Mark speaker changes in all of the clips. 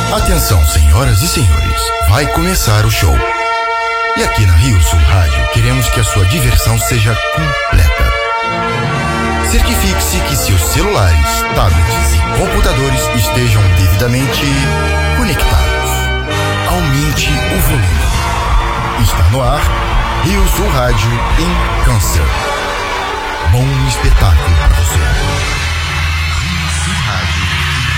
Speaker 1: Atenção, senhoras e senhores, vai começar o show. E aqui na Rio Sul Rádio, queremos que a sua diversão seja completa. Certifique-se que seus celulares, tablets e computadores estejam devidamente conectados. Aumente o volume. Está no ar, Rio Sul Rádio em Câncer. Bom espetáculo para você. Rio Sul Rádio.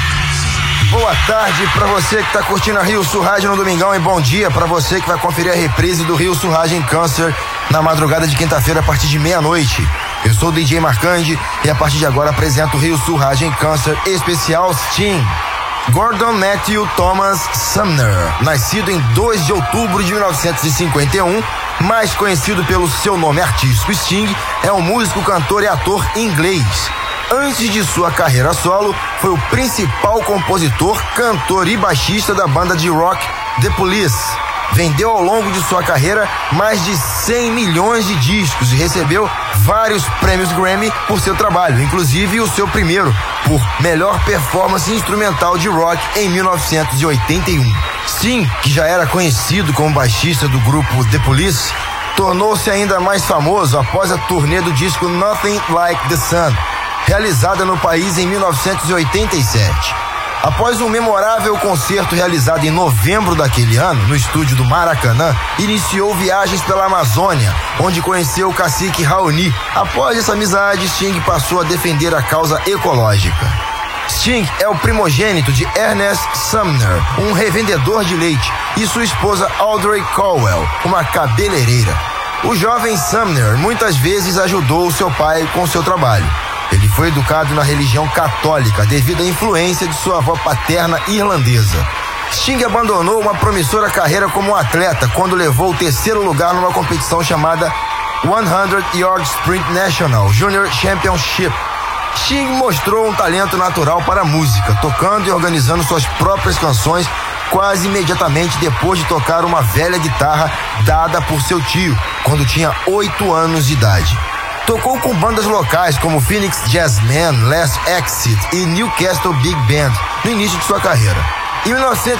Speaker 2: Boa tarde para você que está curtindo a Rio Sul Rádio no domingão e bom dia para você que vai conferir a reprise do Rio Sul Rádio em Câncer na madrugada de quinta-feira a partir de meia-noite. Eu sou o DJ Marcandi e a partir de agora apresento o Rio Sul Rádio em Câncer especial Sting. Gordon Matthew Thomas Sumner, nascido em 2 de outubro de 1951, mais conhecido pelo seu nome artístico Sting, é um músico, cantor e ator inglês. Antes de sua carreira solo, foi o principal compositor, cantor e baixista da banda de rock The Police. Vendeu ao longo de sua carreira mais de 100 milhões de discos e recebeu vários prêmios Grammy por seu trabalho, inclusive o seu primeiro, por melhor performance instrumental de rock em 1981. Sting, que já era conhecido como baixista do grupo The Police, tornou-se ainda mais famoso após a turnê do disco Nothing Like the Sun, realizada no país em 1987. Após um memorável concerto realizado em novembro daquele ano, no estúdio do Maracanã, iniciou viagens pela Amazônia, onde conheceu o cacique Raoni. Após essa amizade, Sting passou a defender a causa ecológica. Sting é o primogênito de Ernest Sumner, um revendedor de leite, e sua esposa Audrey Caldwell, uma cabeleireira. O jovem Sumner muitas vezes ajudou seu pai com seu trabalho. Ele foi educado na religião católica devido à influência de sua avó paterna irlandesa. Sting abandonou uma promissora carreira como atleta quando levou o 3º lugar numa competição chamada 100 Yard Sprint National Junior Championship. Sting mostrou um talento natural para a música, tocando e organizando suas próprias canções quase imediatamente depois de tocar uma velha guitarra dada por seu tio, quando tinha 8 anos de idade. Tocou com bandas locais como Phoenix Jazzmen, Last Exit e Newcastle Big Band no início de sua carreira. Em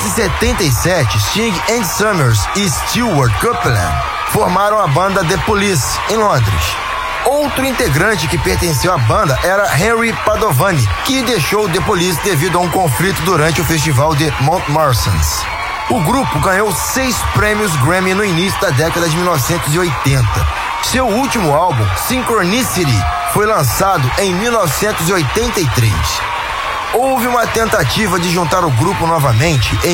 Speaker 2: 1977, Sting, Andy Summers e Stuart Copeland formaram a banda The Police, em Londres. Outro integrante que pertenceu à banda era Henry Padovani, que deixou The Police devido a um conflito durante o festival de Mount Marsons. O grupo ganhou 6 prêmios Grammy no início da década de 1980. Seu último álbum, Synchronicity, foi lançado em 1983. Houve uma tentativa de juntar o grupo novamente em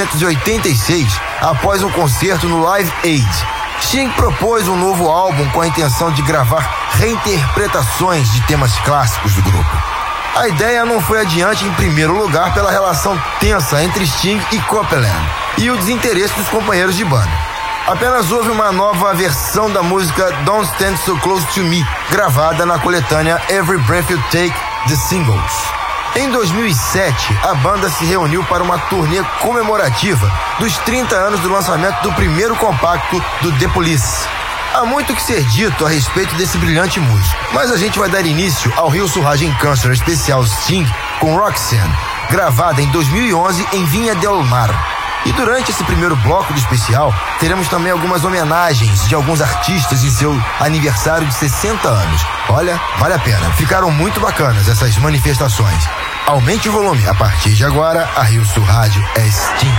Speaker 2: 1986, após um concerto no Live Aid. Sting propôs um novo álbum com a intenção de gravar reinterpretações de temas clássicos do grupo. A ideia não foi adiante em primeiro lugar pela relação tensa entre Sting e Copeland e o desinteresse dos companheiros de banda. Apenas houve uma nova versão da música Don't Stand So Close To Me, gravada na coletânea Every Breath You Take, The Singles. Em 2007, a banda se reuniu para uma turnê comemorativa dos 30 anos do lançamento do primeiro compacto do The Police. Há muito que ser dito a respeito desse brilhante músico, mas a gente vai dar início ao Rio Sul Rádio em Câncer especial Sting com Roxanne, gravada em 2011 em Vinha del Mar. E durante esse primeiro bloco do especial, teremos também algumas homenagens de alguns artistas em seu aniversário de 60 anos. Olha, vale a pena. Ficaram muito bacanas essas manifestações. Aumente o volume. A partir de agora, a Rio Sul Rádio é Sting.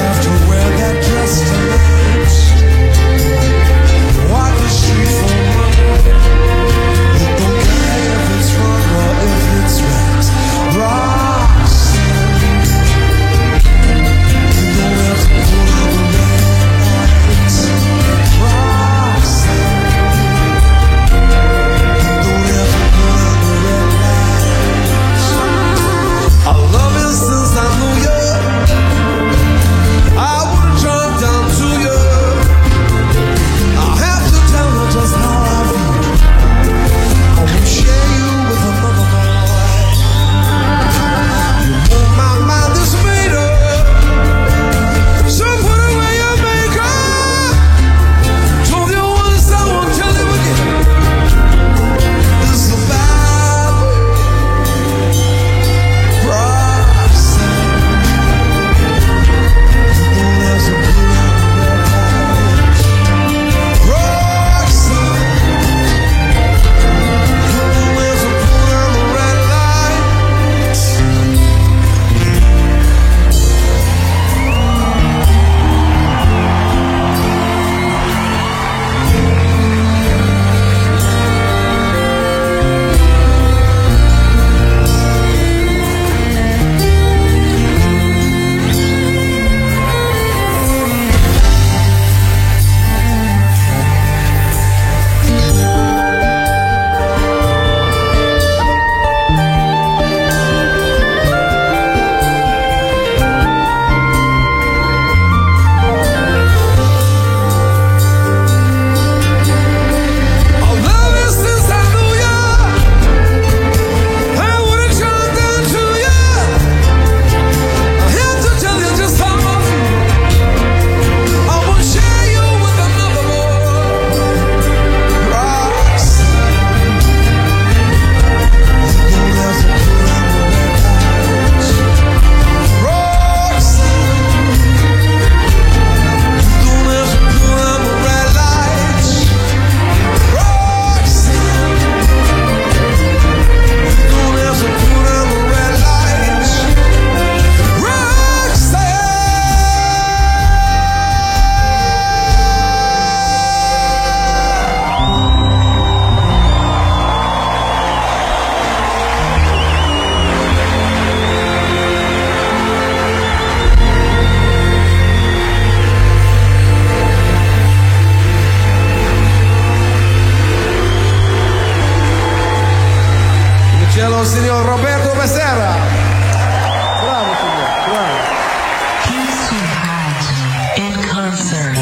Speaker 3: Walk the street for al signor Roberto Becerra. Bravo signor, bravo.
Speaker 4: In concert.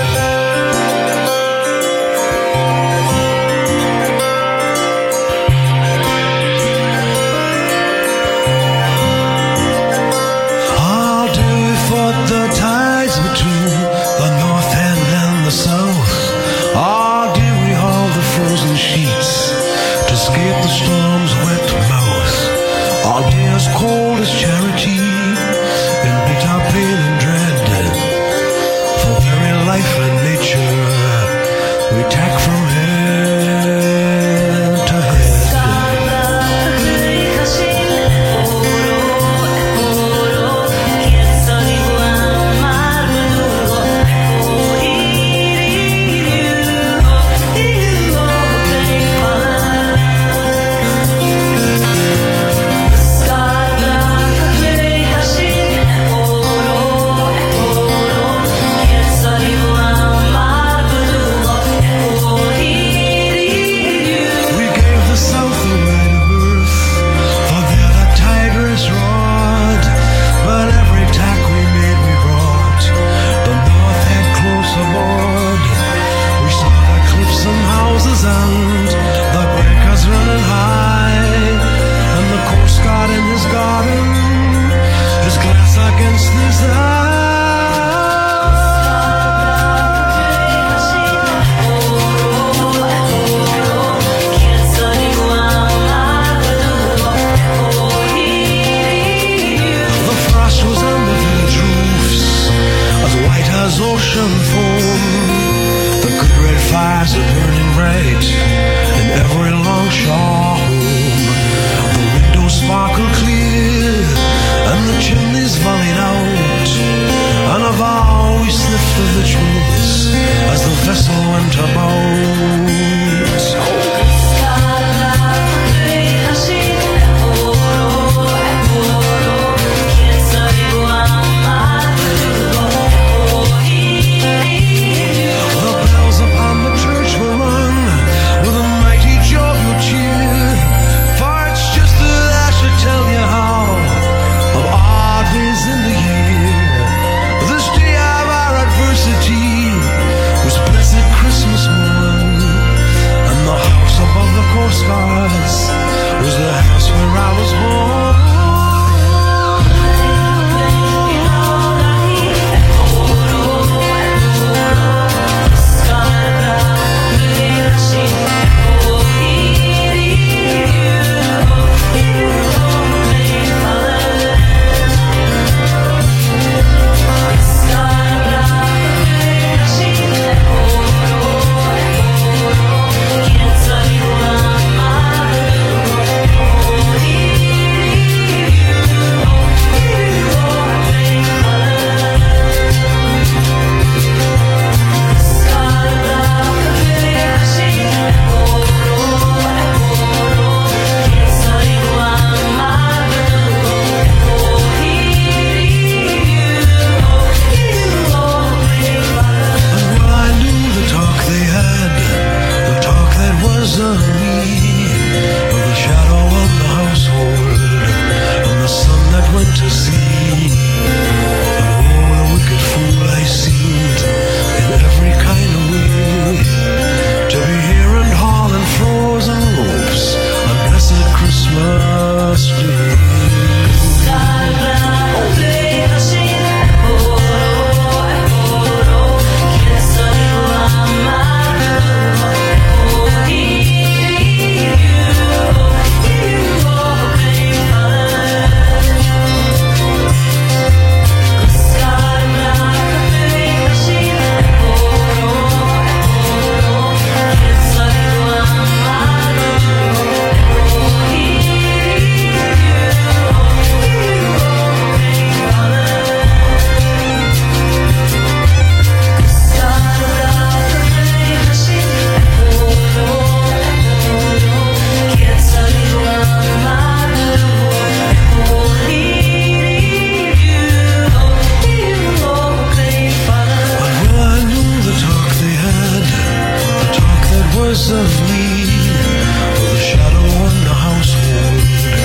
Speaker 5: The tides between the north and the south. Ah, did we haul the frozen sheets to escape the storm's wet mouth? Our day as cold as charity, and bitter pain and dread. For very life and nature, we tack from head to head. of me, for the shadow on the household.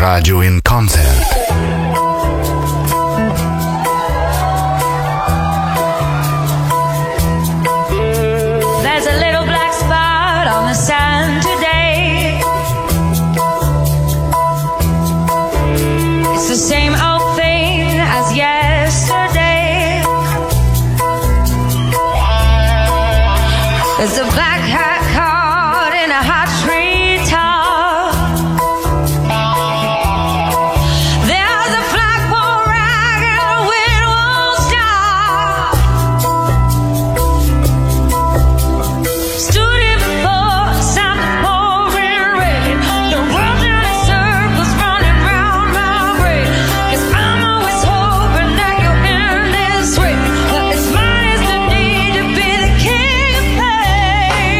Speaker 1: Radio in Concert.
Speaker 6: There's a little black spot on the sand today. It's the same old thing as yesterday. There's a black hat caught in a hot tree top. There's a flagpole rag and the wind won't stop. Stood in before the sound of pouring rain. The world in a circles running round my brain. 'Cause I'm always hoping that you'll end this way. But as mine is the need to be the king of pain.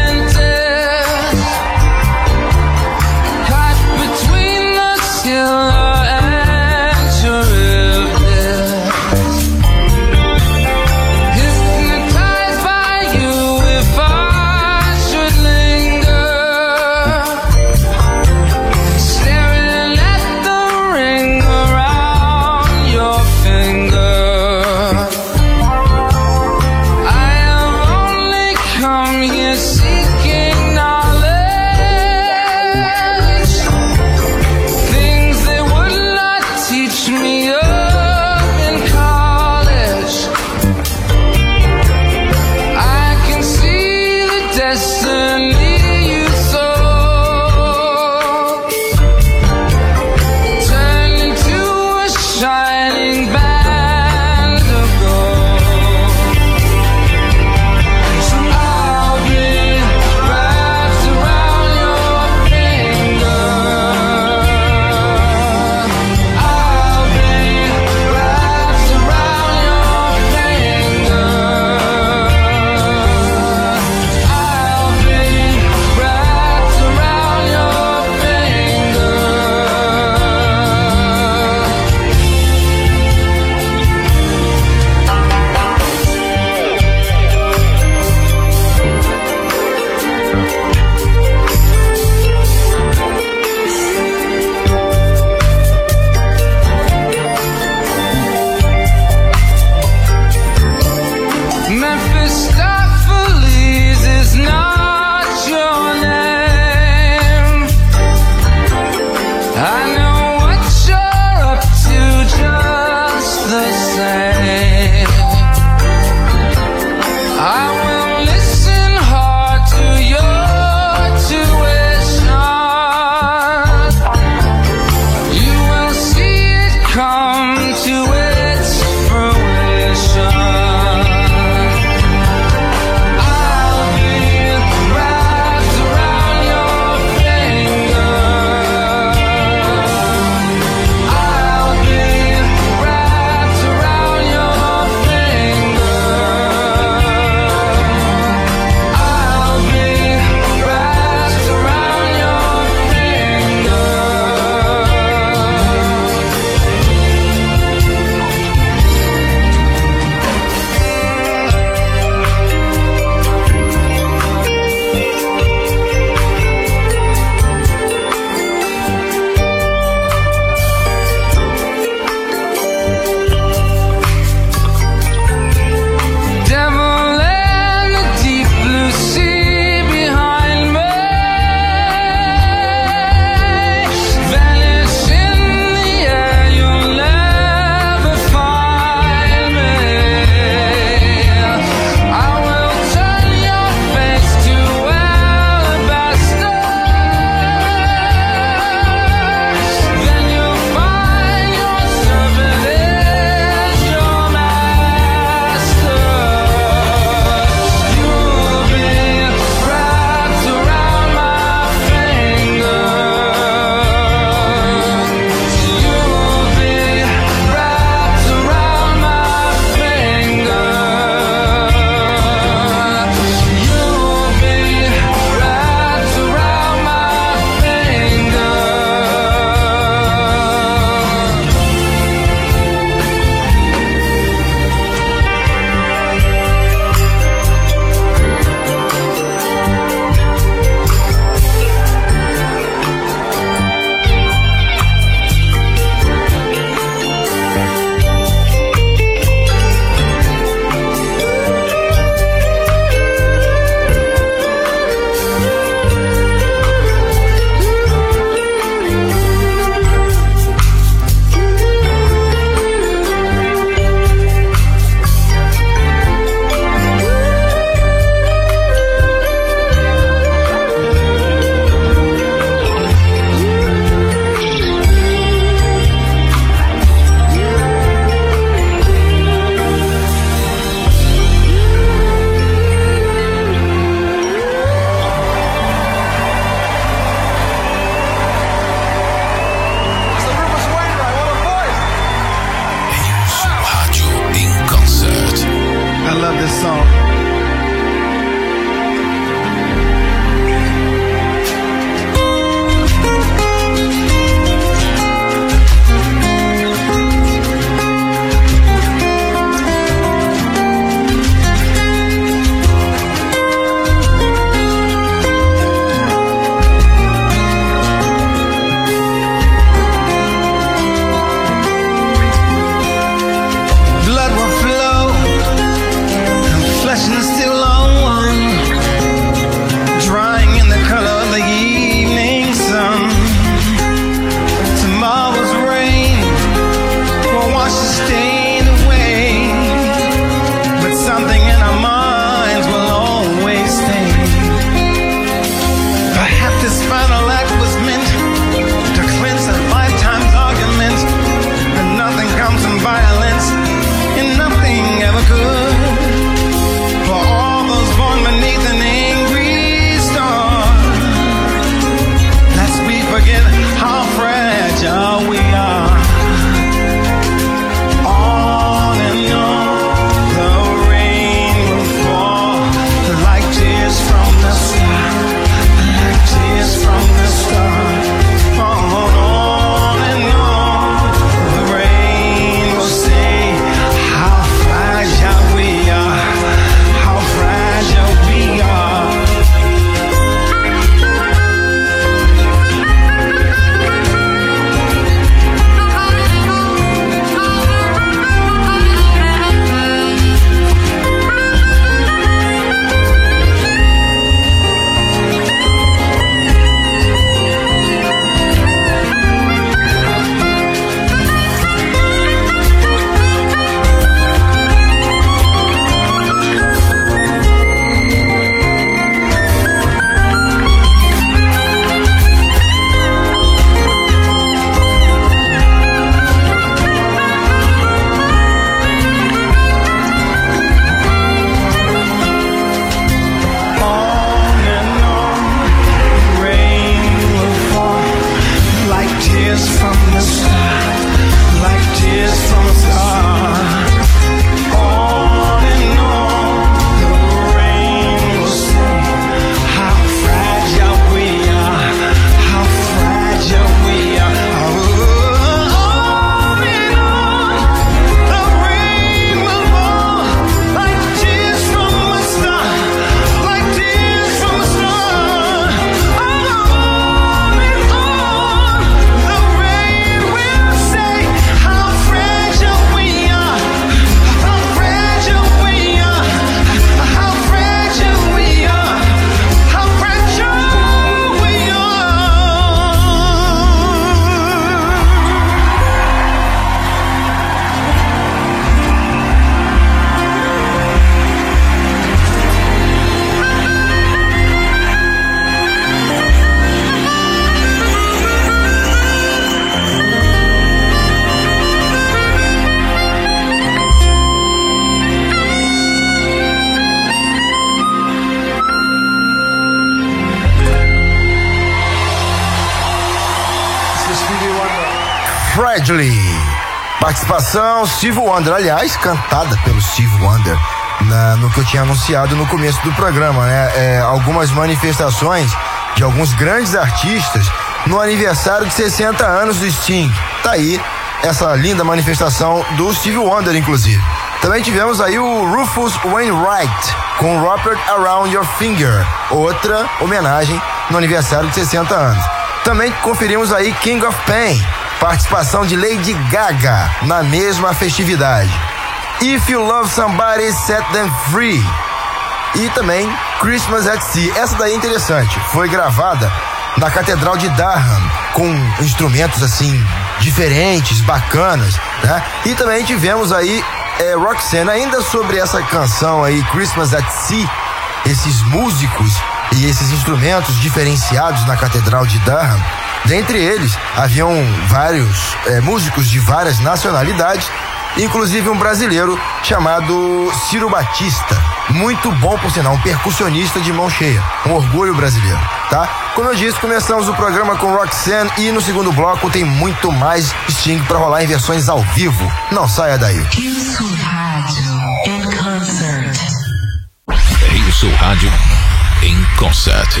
Speaker 3: Mr. Stevie Wonder.
Speaker 2: Fragile. Participação Stevie Wonder, aliás, cantada pelo Stevie Wonder no que eu tinha anunciado no começo do programa, né? Algumas manifestações de alguns grandes artistas no aniversário de 60 anos do Sting. Tá aí essa linda manifestação do Stevie Wonder, inclusive. Também tivemos aí o Rufus Wainwright com Wrapped Around Your Finger, outra homenagem no aniversário de 60 anos. Também conferimos aí King of Pain, participação de Lady Gaga na mesma festividade. If You Love Somebody, Set Them Free. E também Christmas at Sea. Essa daí é interessante. Foi gravada na Catedral de Durham, com instrumentos assim diferentes, bacanas, né? E também tivemos aí Roxanne, ainda sobre essa canção aí, Christmas at Sea, esses músicos e esses instrumentos diferenciados na Catedral de Durham. Dentre eles, haviam vários músicos de várias nacionalidades, inclusive um brasileiro chamado Ciro Batista. Muito bom, por sinal, um percussionista de mão cheia. Um orgulho brasileiro, tá? Como eu disse, começamos o programa com Roxanne e no segundo bloco tem muito mais Sting pra rolar em versões ao vivo. Não saia daí.
Speaker 4: Rio Sul Rádio em concert.
Speaker 7: Rio Sul Rádio em concert.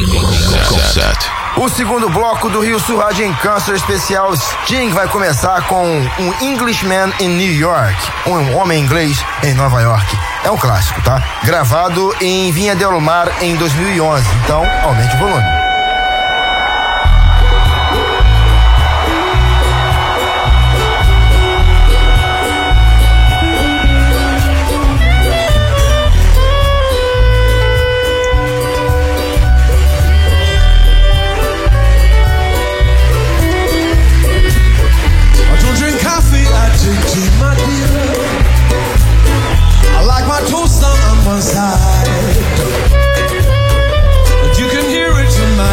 Speaker 2: O segundo bloco do Rio Sul Rádio em Câncer especial Sting vai começar com um Englishman in New York, um homem inglês em Nova York. É um clássico, tá? Gravado em Vinha del Mar em 2011. Então, aumente o volume.
Speaker 5: One side, but you can hear it tonight.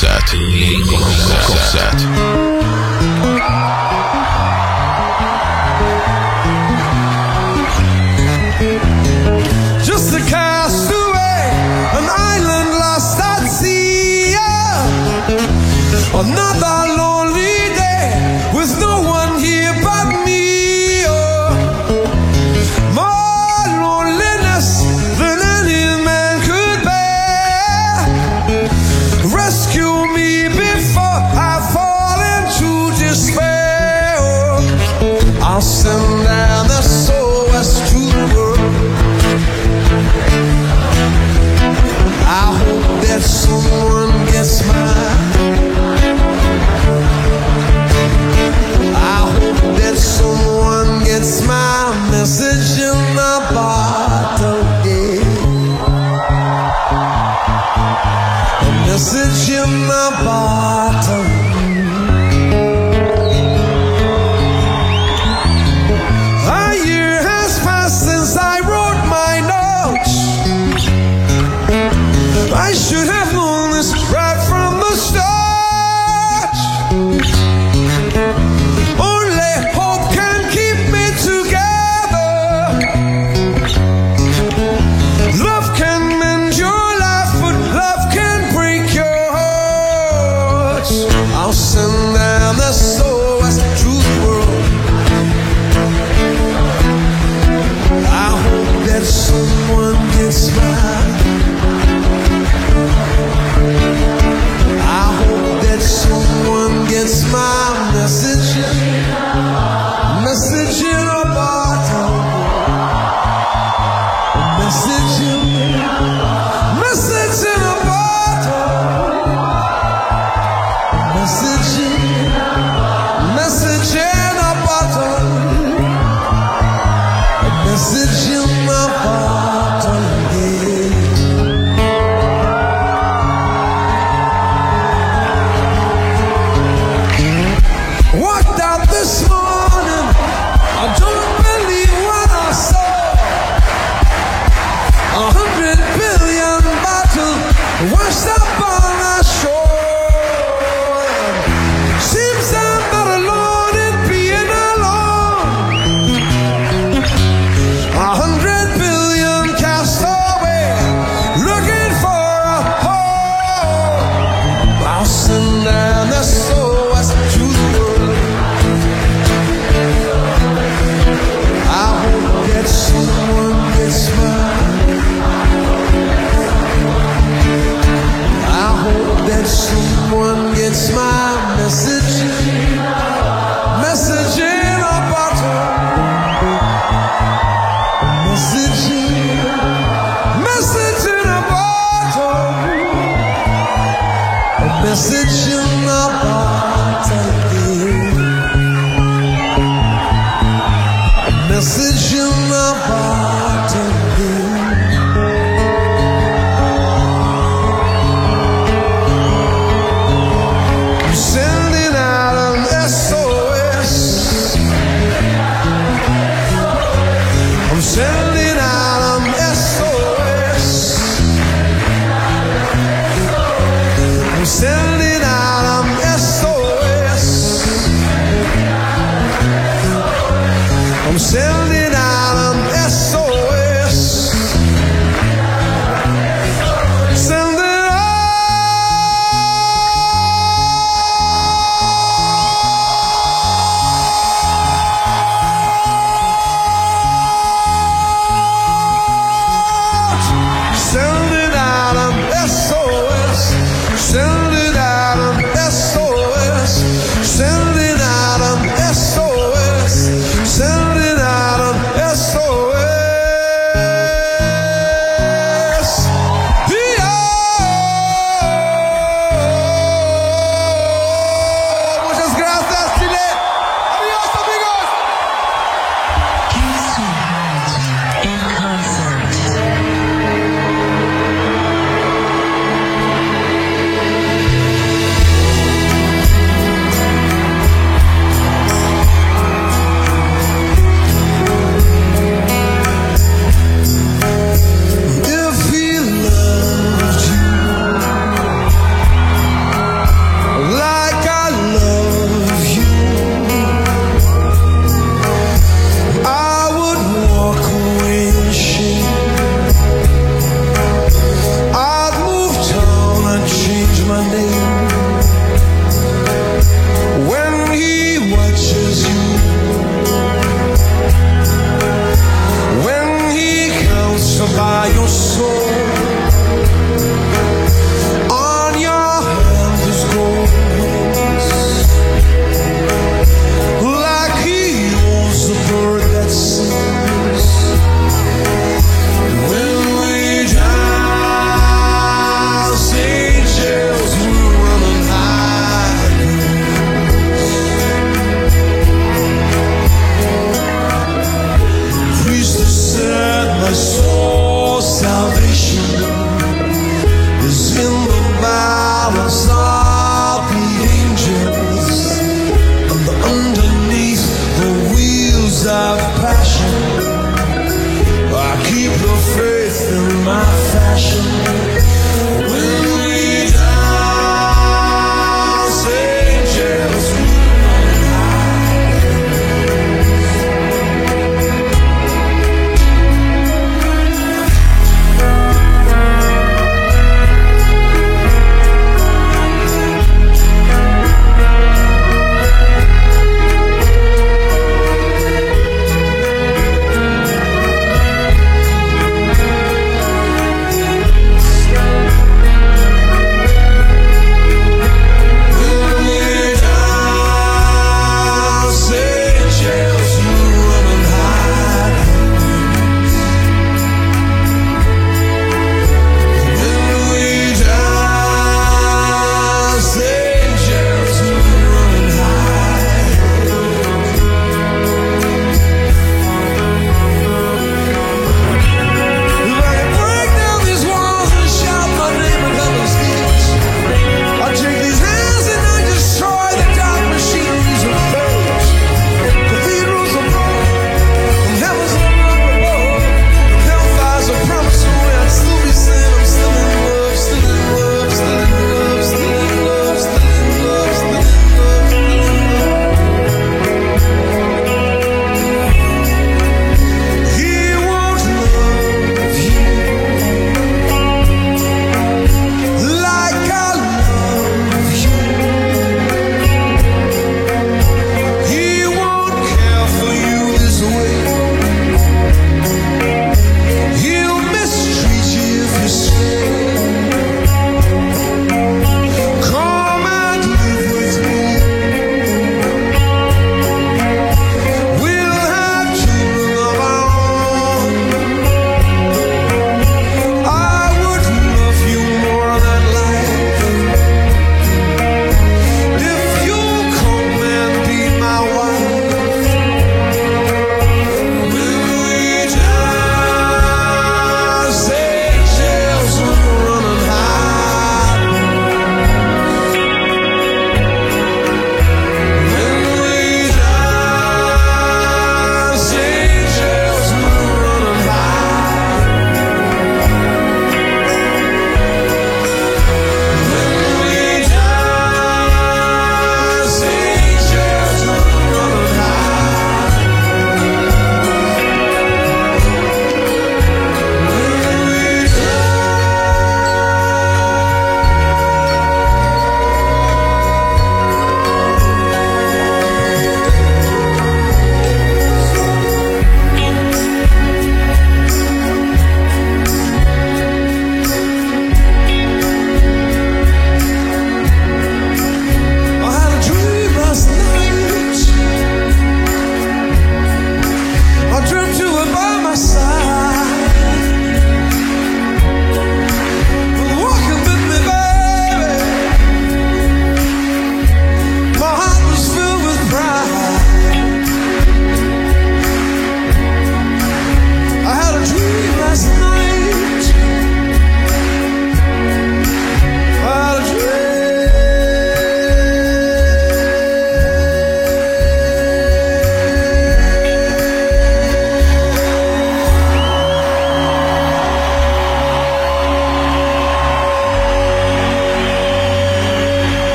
Speaker 7: concert. In concert.
Speaker 5: Just a castaway, an island lost at sea. Another lonely day with no one here but me. More loneliness than any man could bear. Rescue me before I fall into despair. I'll send down the SOS to the world. I hope that someone gets mine. I hope that someone gets my message in the bottle, yeah. A message in the bottle. A year has passed since I wrote my notes. I should have known this right from the start. Only hope can keep me together. Love can mend your life, but love can break your heart. I'll send down the SOS to the world. I hope that someone gets mine. I hope that someone gets my message. Message in a bottle. Message in a bottle. Message in a bottle. Message in a bottle. Yeah. Walked out this morning, I don't believe what I saw. 100 billion bottles washed up on our shore. Seems I'm not alone in being alone. 100 billion castaways looking for a home. Bouncing down the SOS to the world. I hope that someone gets mine. I hope that someone gets my message. Message in a bottle. Message in a bottle. A message in a bottle. A message in a bottle. I'm sending out an SOS. I'm sending out an SOS. I'm sending out an SOS. I'm sending out an SOS. Send it out. Send it out an SOS. Send it out an SOS. Send it out an SOS. Send it out an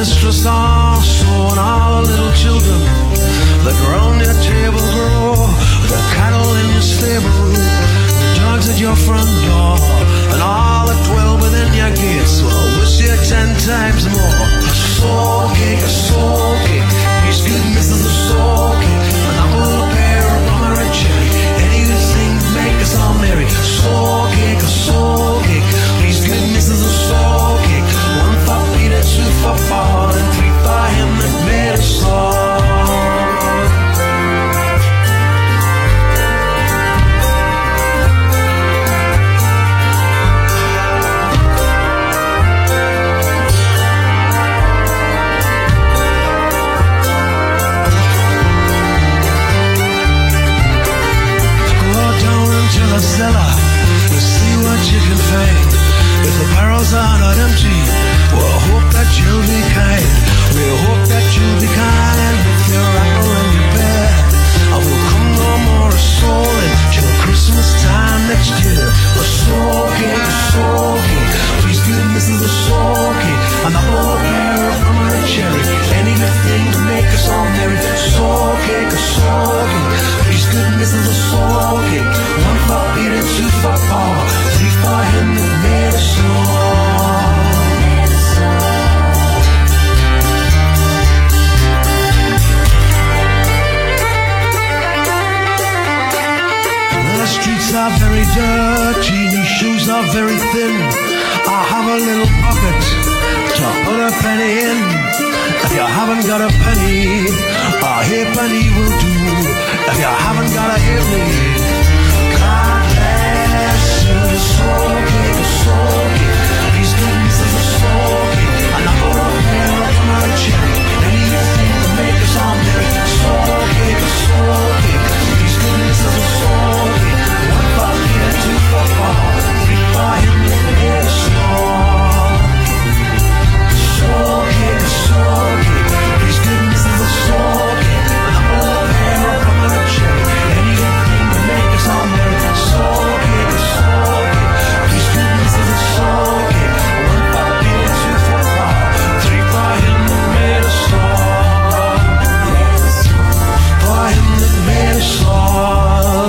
Speaker 5: mistress also, and all the little children that round your table grow, the cattle in your stable, the dogs at your front door, and all that dwell within your gates will wish you 10 times more. A soul cake, these good misses a soul cake, an apple, a pear, a plum, or a cherry, anything to make us all merry. A soul cake, these good misses a soul cake, 1 for Peter, 2 for Paul, and 3 for him that made us all. The cellar to see what you can find. If the barrels are not empty, we'll hope that you'll be kind. We'll hope that you'll be kind with your apple and your pear. And we'll come no more a soaring till Christmas time next year. A soul cake, please goodness is a soul cake. An apple, a pear, a plum, or a cherry, any good thing to make us all merry. Soul cake, please goodness is a soul cake. 1 for Peter, 2 for Paul, 3 for him that made us all. The streets are very dirty, these shoes are very thin. I have a little pocket to put a penny in. If you haven't got a penny, a halfpenny will do. If you haven't got a halfpenny, God bless you. A soul cake, these goodness is a soul cake. An apple, a pear, a plum, or a cherry, anything to make us all merry. Soul cake, these goodness is a soul cake. 1 for Peter, 2 for Paul, 3 for him that made us all. Soul cake, these goodness is a soul cake. An apple, a pear, a plum, or a cherry, anything to make us all merry. Soul cake, these goodness is a soul cake. 1 for Peter, 2 for Paul, 3 for him that made us all. For him that made us all.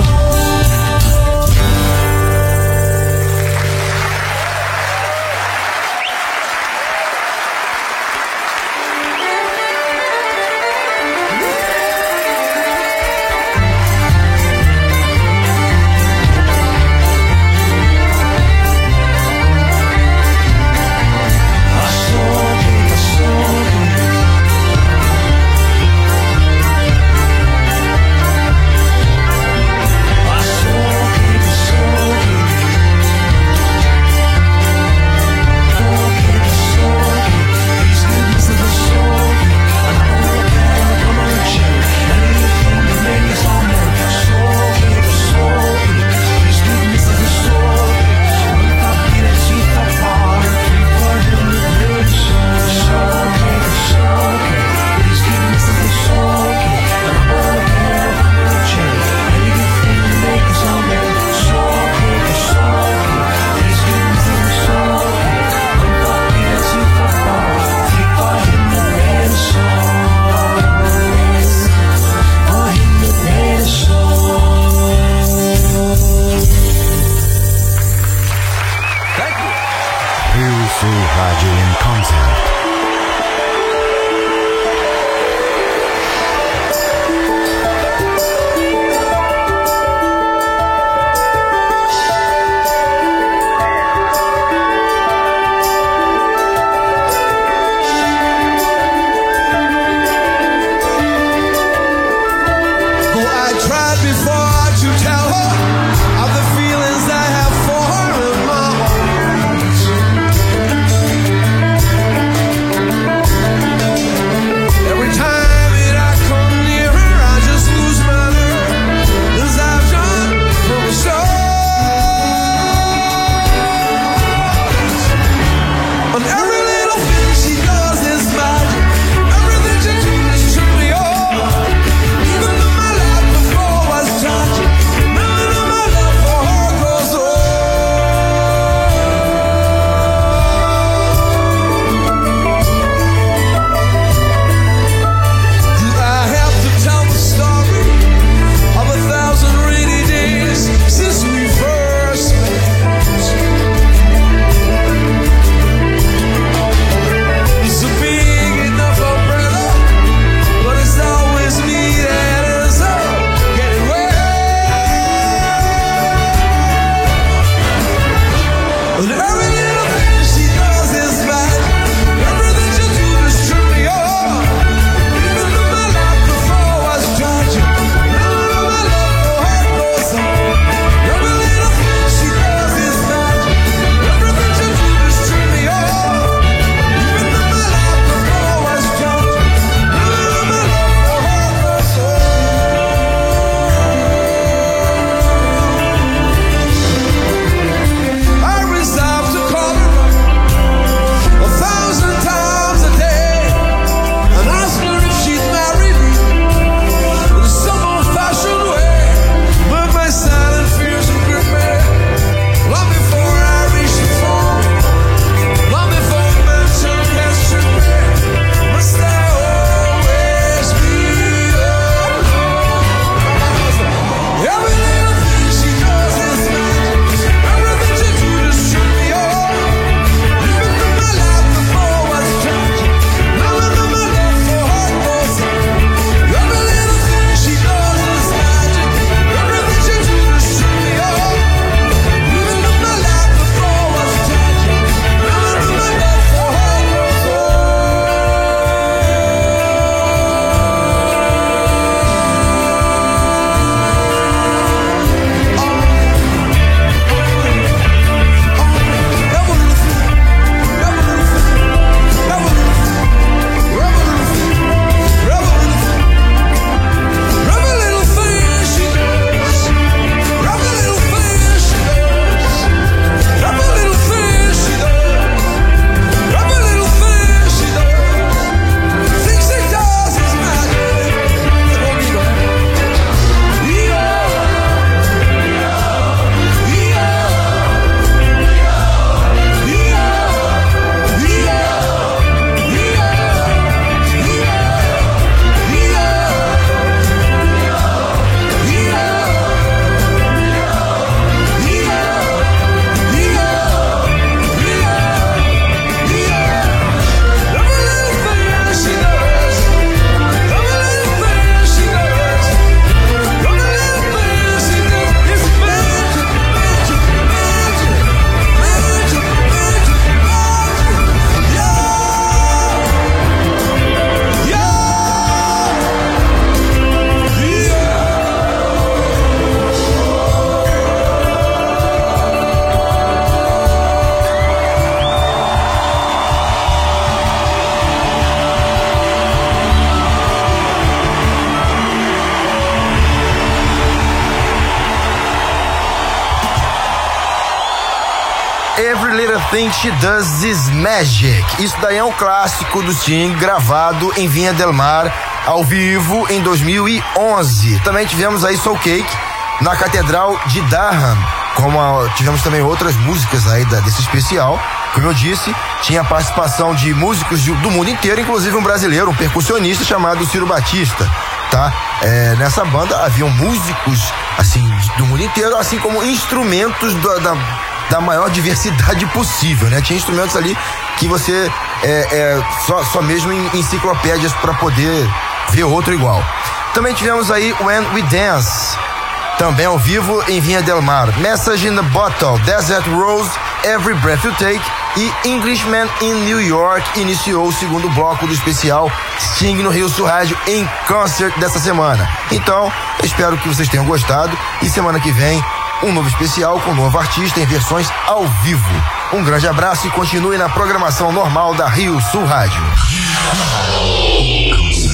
Speaker 2: Everything She Does Is Magic. Isso daí é um clássico do Sting, gravado em Vinha del Mar, ao vivo, em 2011. Também tivemos aí Soul Cake, na Catedral de Durham. Tivemos também outras músicas aí desse especial. Como eu disse, tinha a participação de músicos do mundo inteiro, inclusive um brasileiro, um percussionista chamado Ciro Batista, tá? Nessa banda haviam músicos, assim, do mundo inteiro, assim como instrumentos da maior diversidade possível, né? Tinha instrumentos ali que você só mesmo em enciclopédias para poder ver outro igual. Também tivemos aí When We Dance, também ao vivo em Vinha del Mar. Message in the Bottle, Desert Rose, Every Breath You Take e Englishman in New York iniciou o segundo bloco do especial Sting no Rio Sul Rádio em Concert dessa semana. Então, espero que vocês tenham gostado e semana que vem um novo especial com um novo artista em versões ao vivo. Um grande abraço e continue na programação normal da Rio Sul Rádio.